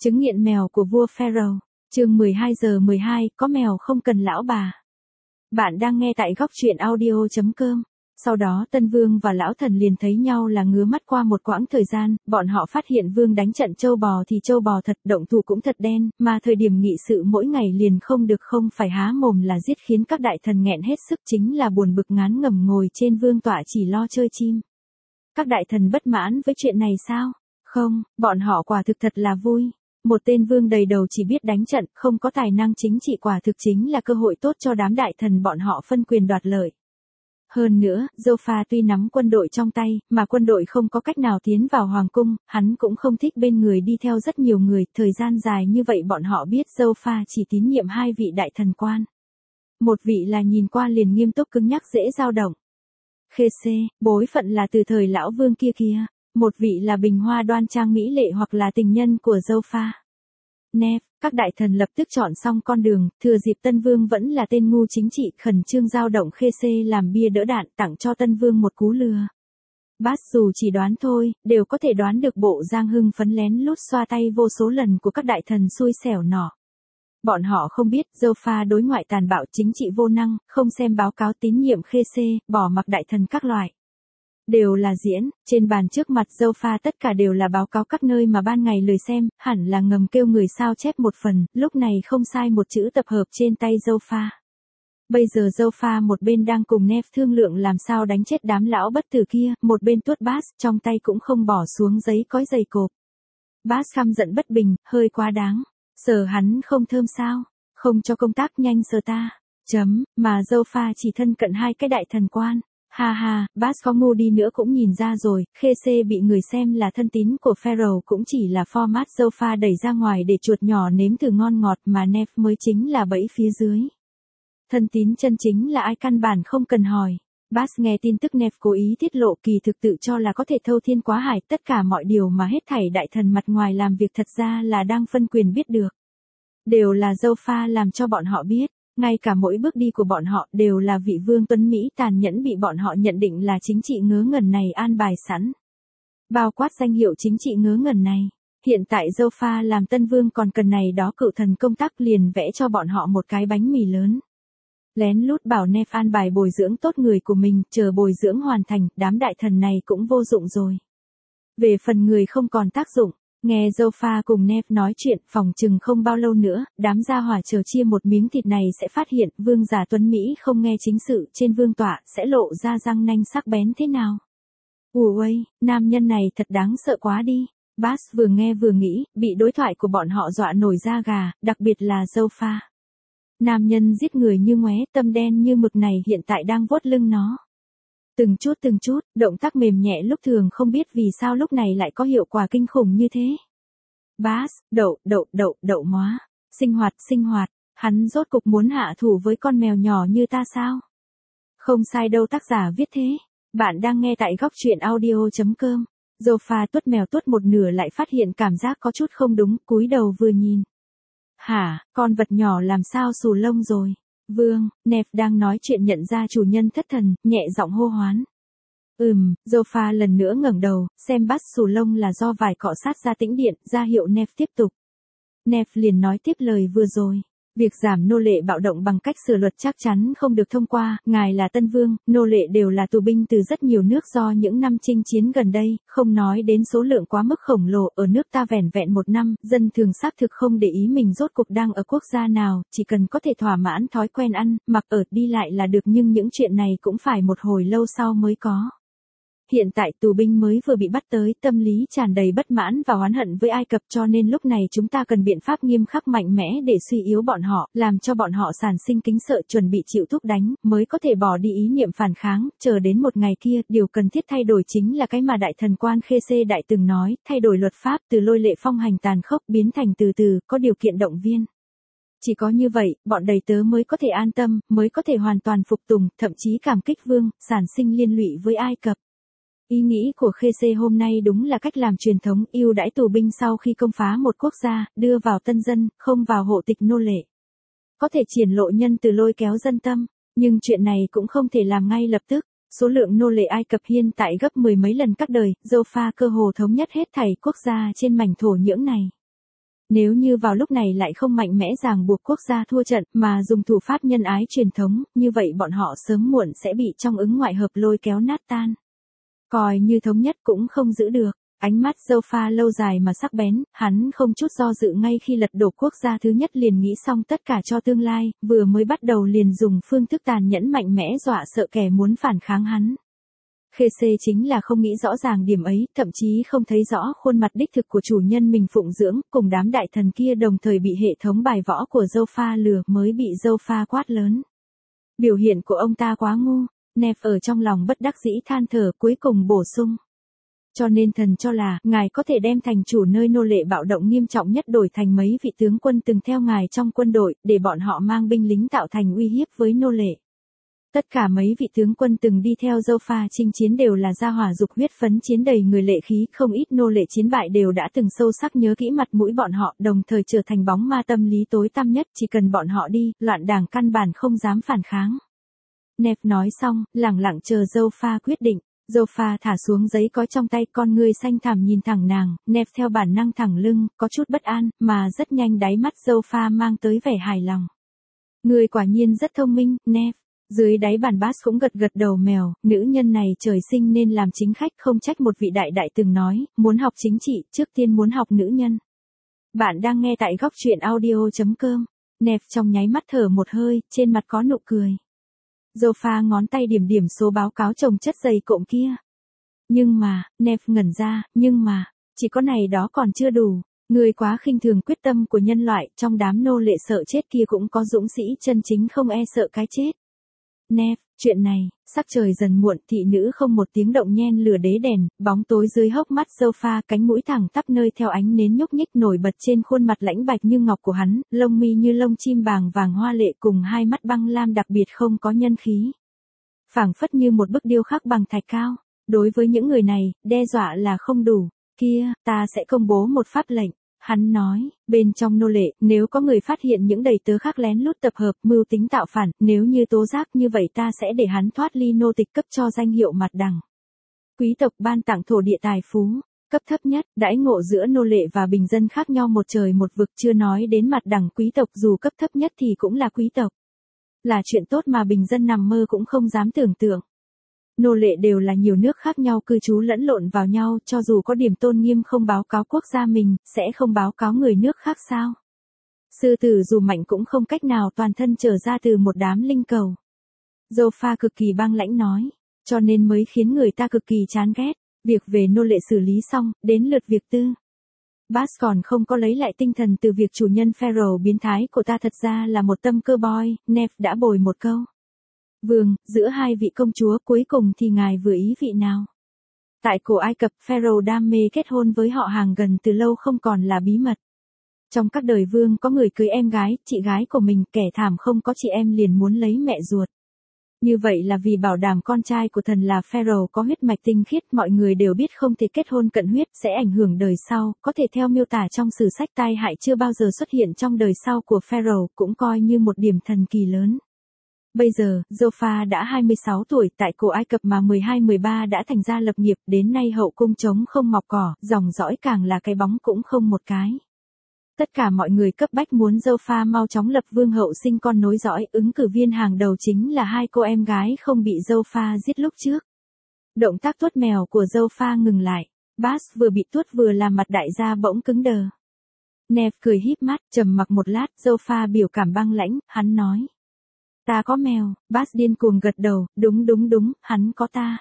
Chứng nghiện mèo của vua Pharaoh, chương 12:12, có mèo không cần lão bà. Bạn đang nghe tại góc truyện audio.com. Sau đó Tân Vương và Lão Thần liền thấy nhau là ngứa mắt qua một quãng thời gian, bọn họ phát hiện Vương đánh trận châu bò thì châu bò thật, động thủ cũng thật đen, mà thời điểm nghị sự mỗi ngày liền không phải há mồm là giết, khiến các đại thần nghẹn hết sức, chính là buồn bực ngán ngẩm ngồi trên vương tọa chỉ lo chơi chim. Các đại thần bất mãn với chuyện này sao? Không, bọn họ quả thực thật là vui. Một tên vương đầy đầu chỉ biết đánh trận, không có tài năng chính trị, quả thực chính là cơ hội tốt cho đám đại thần bọn họ phân quyền đoạt lợi. Hơn nữa, Joffa tuy nắm quân đội trong tay, mà quân đội không có cách nào tiến vào hoàng cung, hắn cũng không thích bên người đi theo rất nhiều người, thời gian dài như vậy bọn họ biết Joffa chỉ tín nhiệm hai vị đại thần quan. Một vị là nhìn qua liền nghiêm túc cứng nhắc dễ dao động. Khê-xê, bối phận là từ thời lão vương kia. Một vị là bình hoa đoan trang mỹ lệ hoặc là tình nhân của Joffa. Nef, các đại thần lập tức chọn xong con đường, thừa dịp Tân Vương vẫn là tên ngu chính trị, khẩn trương giao động Khê-xê làm bia đỡ đạn, tặng cho Tân Vương một cú lừa. Bát dù chỉ đoán thôi, đều có thể đoán được bộ Giang hưng phấn lén lút xoa tay vô số lần của các đại thần xui xẻo nọ. Bọn họ không biết, Joffa đối ngoại tàn bạo, chính trị vô năng, không xem báo cáo tín nhiệm Khê-xê, bỏ mặc đại thần các loại. Đều là diễn, trên bàn trước mặt Joffa tất cả đều là báo cáo các nơi mà ban ngày lười xem, hẳn là ngầm kêu người sao chép một phần, lúc này không sai một chữ tập hợp trên tay Joffa. Bây giờ Joffa một bên đang cùng Nef thương lượng làm sao đánh chết đám lão bất tử kia, một bên tuốt Bass, trong tay cũng không bỏ xuống giấy cói dày cộp. Bass căm giận bất bình, hơi quá đáng. Sờ hắn không thơm sao? Không cho công tác nhanh sờ ta. Mà Joffa chỉ thân cận hai cái đại thần quan. Ha ha, Bass có ngu đi nữa cũng nhìn ra rồi, Khê-xê bị người xem là thân tín của Pharaoh cũng chỉ là format Joffa đẩy ra ngoài để chuột nhỏ nếm thử ngon ngọt, mà Nef mới chính là bẫy phía dưới. Thân tín chân chính là ai căn bản không cần hỏi. Bass nghe tin tức Nef cố ý tiết lộ, kỳ thực tự cho là có thể thâu thiên quá hải, tất cả mọi điều mà hết thảy đại thần mặt ngoài làm việc thật ra là đang phân quyền biết được. Đều là Joffa làm cho bọn họ biết. Ngay cả mỗi bước đi của bọn họ đều là vị vương tuấn Mỹ tàn nhẫn bị bọn họ nhận định là chính trị ngớ ngẩn này an bài sẵn. Bao quát danh hiệu chính trị ngớ ngẩn này. Hiện tại Joffa làm tân vương còn cần này đó cựu thần công tác, liền vẽ cho bọn họ một cái bánh mì lớn. Lén lút bảo Nef an bài bồi dưỡng tốt người của mình, chờ bồi dưỡng hoàn thành, đám đại thần này cũng vô dụng rồi. Về phần người không còn tác dụng. Nghe Joffa cùng Nef nói chuyện, phòng chừng không bao lâu nữa, đám gia hỏa chờ chia một miếng thịt này sẽ phát hiện, vương giả tuấn Mỹ không nghe chính sự trên vương tọa, sẽ lộ ra răng nanh sắc bén thế nào. Ui, nam nhân này thật đáng sợ quá đi. Bass vừa nghe vừa nghĩ, bị đối thoại của bọn họ dọa nổi da gà, đặc biệt là Joffa. Nam nhân giết người như ngoé, tâm đen như mực này hiện tại đang vuốt lưng nó. Từng chút, động tác mềm nhẹ lúc thường không biết vì sao lúc này lại có hiệu quả kinh khủng như thế. Bass, đậu móa. Sinh hoạt, hắn rốt cục muốn hạ thủ với con mèo nhỏ như ta sao? Không sai đâu, tác giả viết thế. Bạn đang nghe tại góc truyện audio.com. Joffa tuốt mèo tuốt một nửa lại phát hiện cảm giác có chút không đúng, cúi đầu vừa nhìn. Hả, con vật nhỏ làm sao xù lông rồi? Vương, Nef đang nói chuyện nhận ra chủ nhân thất thần, nhẹ giọng hô hoán. Joffa lần nữa ngẩng đầu, xem Bass xù lông là do vải cọ sát ra tĩnh điện, ra hiệu Nef tiếp tục. Nef liền nói tiếp lời vừa rồi. Việc giảm nô lệ bạo động bằng cách sửa luật chắc chắn không được thông qua, ngài là Tân Vương, nô lệ đều là tù binh từ rất nhiều nước do những năm chinh chiến gần đây, không nói đến số lượng quá mức khổng lồ, ở nước ta vẻn vẹn một năm, dân thường xác thực không để ý mình rốt cuộc đang ở quốc gia nào, chỉ cần có thể thỏa mãn thói quen ăn, mặc ở, đi lại là được, nhưng những chuyện này cũng phải một hồi lâu sau mới có. Hiện tại tù binh mới vừa bị bắt tới, tâm lý tràn đầy bất mãn và oán hận với Ai Cập, cho nên lúc này chúng ta cần biện pháp nghiêm khắc mạnh mẽ để suy yếu bọn họ, làm cho bọn họ sản sinh kính sợ, chuẩn bị chịu thúc đánh, mới có thể bỏ đi ý niệm phản kháng, chờ đến một ngày kia, điều cần thiết thay đổi chính là cái mà đại thần quan Khê-xê đại từng nói, thay đổi luật pháp từ lôi lệ phong hành tàn khốc biến thành từ từ, có điều kiện động viên. Chỉ có như vậy, bọn đầy tớ mới có thể an tâm, mới có thể hoàn toàn phục tùng, thậm chí cảm kích vương, sản sinh liên lụy với Ai Cập. Ý nghĩ của Khê-xê hôm nay đúng là cách làm truyền thống, ưu đãi tù binh sau khi công phá một quốc gia, đưa vào tân dân, không vào hộ tịch nô lệ. Có thể triển lộ nhân từ lôi kéo dân tâm, nhưng chuyện này cũng không thể làm ngay lập tức. Số lượng nô lệ Ai Cập hiện tại gấp 10 mấy lần các đời, Joffa cơ hồ thống nhất hết thảy quốc gia trên mảnh thổ nhưỡng này. Nếu như vào lúc này lại không mạnh mẽ ràng buộc quốc gia thua trận mà dùng thủ pháp nhân ái truyền thống, như vậy bọn họ sớm muộn sẽ bị trong ứng ngoại hợp lôi kéo nát tan. Coi như thống nhất cũng không giữ được. Ánh mắt Zoffa lâu dài mà sắc bén, hắn không chút do dự ngay khi lật đổ quốc gia thứ nhất liền nghĩ xong tất cả cho tương lai, vừa mới bắt đầu liền dùng phương thức tàn nhẫn mạnh mẽ dọa sợ kẻ muốn phản kháng hắn. Khê Xê chính là không nghĩ rõ ràng điểm ấy, thậm chí không thấy rõ khuôn mặt đích thực của chủ nhân mình phụng dưỡng, cùng đám đại thần kia đồng thời bị hệ thống bài võ của Zoffa lừa mới bị Zoffa quát lớn. Biểu hiện của ông ta quá ngu, Nef ở trong lòng bất đắc dĩ than thở cuối cùng bổ sung. Cho nên thần cho là, ngài có thể đem thành chủ nơi nô lệ bạo động nghiêm trọng nhất đổi thành mấy vị tướng quân từng theo ngài trong quân đội, để bọn họ mang binh lính tạo thành uy hiếp với nô lệ. Tất cả mấy vị tướng quân từng đi theo Zoffa chinh chiến đều là gia hỏa dục huyết phấn chiến đầy người lệ khí, không ít nô lệ chiến bại đều đã từng sâu sắc nhớ kỹ mặt mũi bọn họ, đồng thời trở thành bóng ma tâm lý tối tăm nhất, chỉ cần bọn họ đi, loạn đảng căn bản không dám phản kháng. Nef nói xong, lẳng lặng chờ Zoffa quyết định. Zoffa thả xuống giấy có trong tay, con ngươi xanh thẳm nhìn thẳng nàng, Nef theo bản năng thẳng lưng, có chút bất an, mà rất nhanh đáy mắt Zoffa mang tới vẻ hài lòng. Ngươi quả nhiên rất thông minh, Nef. Dưới đáy bàn Bass cũng gật gật đầu mèo, nữ nhân này trời sinh nên làm chính khách, không trách một vị đại đại từng nói, muốn học chính trị, trước tiên muốn học nữ nhân. Bạn đang nghe tại góc truyện audio.com. Nef trong nháy mắt thở một hơi, trên mặt có nụ cười. Zoffa ngón tay điểm điểm số báo cáo chồng chất dày cộm kia. Nhưng mà, Nef ngẩn ra, nhưng mà, chỉ có này đó còn chưa đủ. Người quá khinh thường quyết tâm của nhân loại, trong đám nô lệ sợ chết kia cũng có dũng sĩ chân chính không e sợ cái chết. Nef, chuyện này, sắc trời dần muộn, thị nữ không một tiếng động nhen lửa đế đèn, bóng tối dưới hốc mắt Zoffa, cánh mũi thẳng tắp nơi theo ánh nến nhúc nhích nổi bật trên khuôn mặt lãnh bạch như ngọc của hắn, lông mi như lông chim bàng vàng hoa lệ cùng hai mắt băng lam đặc biệt không có nhân khí. Phảng phất như một bức điêu khắc bằng thạch cao. Đối với những người này, đe dọa là không đủ. Kia, ta sẽ công bố một pháp lệnh. Hắn nói, bên trong nô lệ, nếu có người phát hiện những đầy tớ khác lén lút tập hợp, mưu tính tạo phản, nếu như tố giác như vậy ta sẽ để hắn thoát ly nô tịch, cấp cho danh hiệu mặt đằng. Quý tộc ban tặng thổ địa tài phú, cấp thấp nhất, đãi ngộ giữa nô lệ và bình dân khác nhau một trời một vực, chưa nói đến mặt đằng quý tộc, dù cấp thấp nhất thì cũng là quý tộc. Là chuyện tốt mà bình dân nằm mơ cũng không dám tưởng tượng. Nô lệ đều là nhiều nước khác nhau cư trú lẫn lộn vào nhau, cho dù có điểm tôn nghiêm không báo cáo quốc gia mình, sẽ không báo cáo người nước khác sao. Sư tử dù mạnh cũng không cách nào toàn thân trở ra từ một đám linh cầu. Zoffa cực kỳ băng lãnh nói, cho nên mới khiến người ta cực kỳ chán ghét. Việc về nô lệ xử lý xong, đến lượt việc tư. Bass còn không có lấy lại tinh thần từ việc chủ nhân Pharaoh biến thái của ta thật ra là một tâm cơ boy, Nef đã bồi một câu. Vương, giữa hai vị công chúa cuối cùng thì ngài vừa ý vị nào? Tại cổ Ai Cập, Pharaoh đam mê kết hôn với họ hàng gần từ lâu không còn là bí mật. Trong các đời vương có người cưới em gái, chị gái của mình, kẻ thảm không có chị em liền muốn lấy mẹ ruột. Như vậy là vì bảo đảm con trai của thần là Pharaoh có huyết mạch tinh khiết, mọi người đều biết không thể kết hôn cận huyết sẽ ảnh hưởng đời sau, có thể theo miêu tả trong sử sách tai hại chưa bao giờ xuất hiện trong đời sau của Pharaoh, cũng coi như một điểm thần kỳ lớn. Bây giờ, Zoffa đã 26 tuổi, tại cổ Ai Cập mà 12-13 đã thành ra lập nghiệp, đến nay hậu cung trống không mọc cỏ, dòng dõi càng là cái bóng cũng không một cái. Tất cả mọi người cấp bách muốn Zoffa mau chóng lập vương hậu sinh con nối dõi, ứng cử viên hàng đầu chính là hai cô em gái không bị Zoffa giết lúc trước. Động tác tuốt mèo của Zoffa ngừng lại, Bass vừa bị tuốt vừa làm mặt đại gia bỗng cứng đờ. Nef cười híp mắt, trầm mặc một lát, Zoffa biểu cảm băng lãnh, hắn nói. Ta có mèo, Bass điên cuồng gật đầu, đúng, hắn có ta.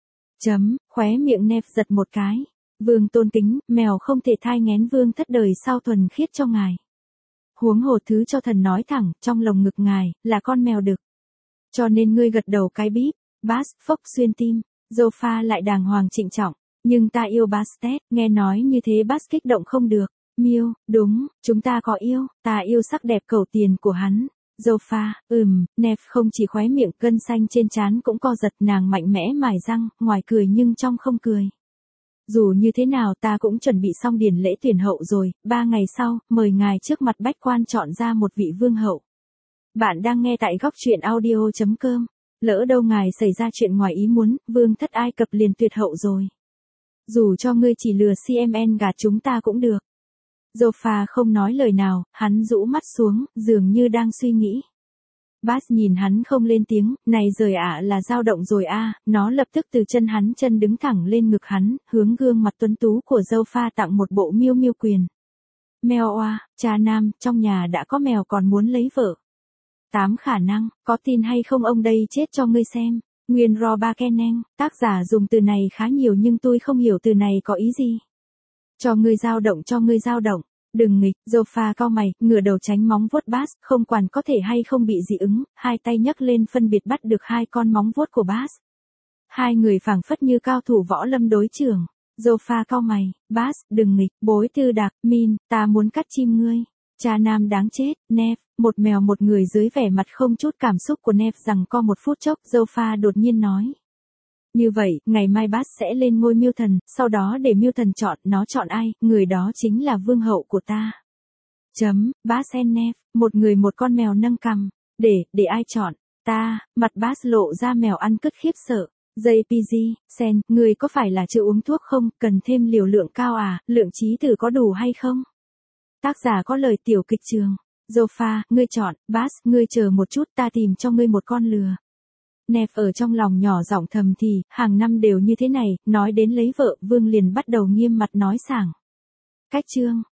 Khóe miệng Nef giật một cái. Vương tôn kính, mèo không thể thai nghén vương thất đời sau thuần khiết cho ngài. Huống hồ thứ cho thần nói thẳng, trong lồng ngực ngài, là con mèo đực. Cho nên ngươi gật đầu cái bíp, Bass phốc xuyên tim, Zoffa lại đàng hoàng trịnh trọng, nhưng ta yêu Bastet, nghe nói như thế Bass kích động không được, Miêu, đúng, chúng ta có yêu, ta yêu sắc đẹp cầu tiền của hắn. Zoffa, Nef không chỉ khóe miệng, gân xanh trên trán cũng co giật, nàng mạnh mẽ mài răng, ngoài cười nhưng trong không cười. Dù như thế nào ta cũng chuẩn bị xong điển lễ tuyển hậu rồi, 3 ngày sau, mời ngài trước mặt bách quan chọn ra một vị vương hậu. Bạn đang nghe tại góc truyện audio.com. Lỡ đâu ngài xảy ra chuyện ngoài ý muốn, vương thất Ai Cập liền tuyệt hậu rồi. Dù cho ngươi chỉ lừa CMN gạt chúng ta cũng được. Joffa không nói lời nào, hắn rũ mắt xuống, dường như đang suy nghĩ. Bass nhìn hắn không lên tiếng, này rời là dao động rồi nó lập tức từ chân hắn chân đứng thẳng lên ngực hắn, hướng gương mặt tuấn tú của Joffa tặng một bộ miêu miêu quyền. Mèo cha nam, trong nhà đã có mèo còn muốn lấy vợ. 8 khả năng, có tin hay không ông đây chết cho ngươi xem. Nguyên Roba Keneng, tác giả dùng từ này khá nhiều nhưng tôi không hiểu từ này có ý gì. Cho ngươi dao động, cho ngươi dao động. Đừng nghịch, Joffa cau mày, ngửa đầu tránh móng vuốt Bass, không quản có thể hay không bị dị ứng, hai tay nhấc lên phân biệt bắt được 2 con móng vuốt của Bass. Hai người phảng phất như cao thủ võ lâm đối trường. Joffa cau mày, Bass, đừng nghịch, bối tư đạc, Min, ta muốn cắt chim ngươi. Cha nam đáng chết, Neve, một mèo một người dưới vẻ mặt không chút cảm xúc của Neve rằng co một phút chốc, Joffa đột nhiên nói. Như vậy, ngày mai Bass sẽ lên ngôi miêu thần, sau đó để miêu thần chọn, nó chọn ai, người đó chính là vương hậu của ta. Bass and Neve, một người một con mèo nâng cằm, để ai chọn, ta, mặt Bass lộ ra mèo ăn cứt khiếp sợ. JPG, Sen, người có phải là chưa uống thuốc không, cần thêm liều lượng cao lượng trí tử có đủ hay không? Tác giả có lời tiểu kịch trường. Joffa, ngươi chọn, Bass, ngươi chờ một chút ta tìm cho ngươi một con lừa. Neve ở trong lòng nhỏ giọng thầm thì, hàng năm đều như thế này, nói đến lấy vợ, Vương liền bắt đầu nghiêm mặt nói sảng. Cách chương.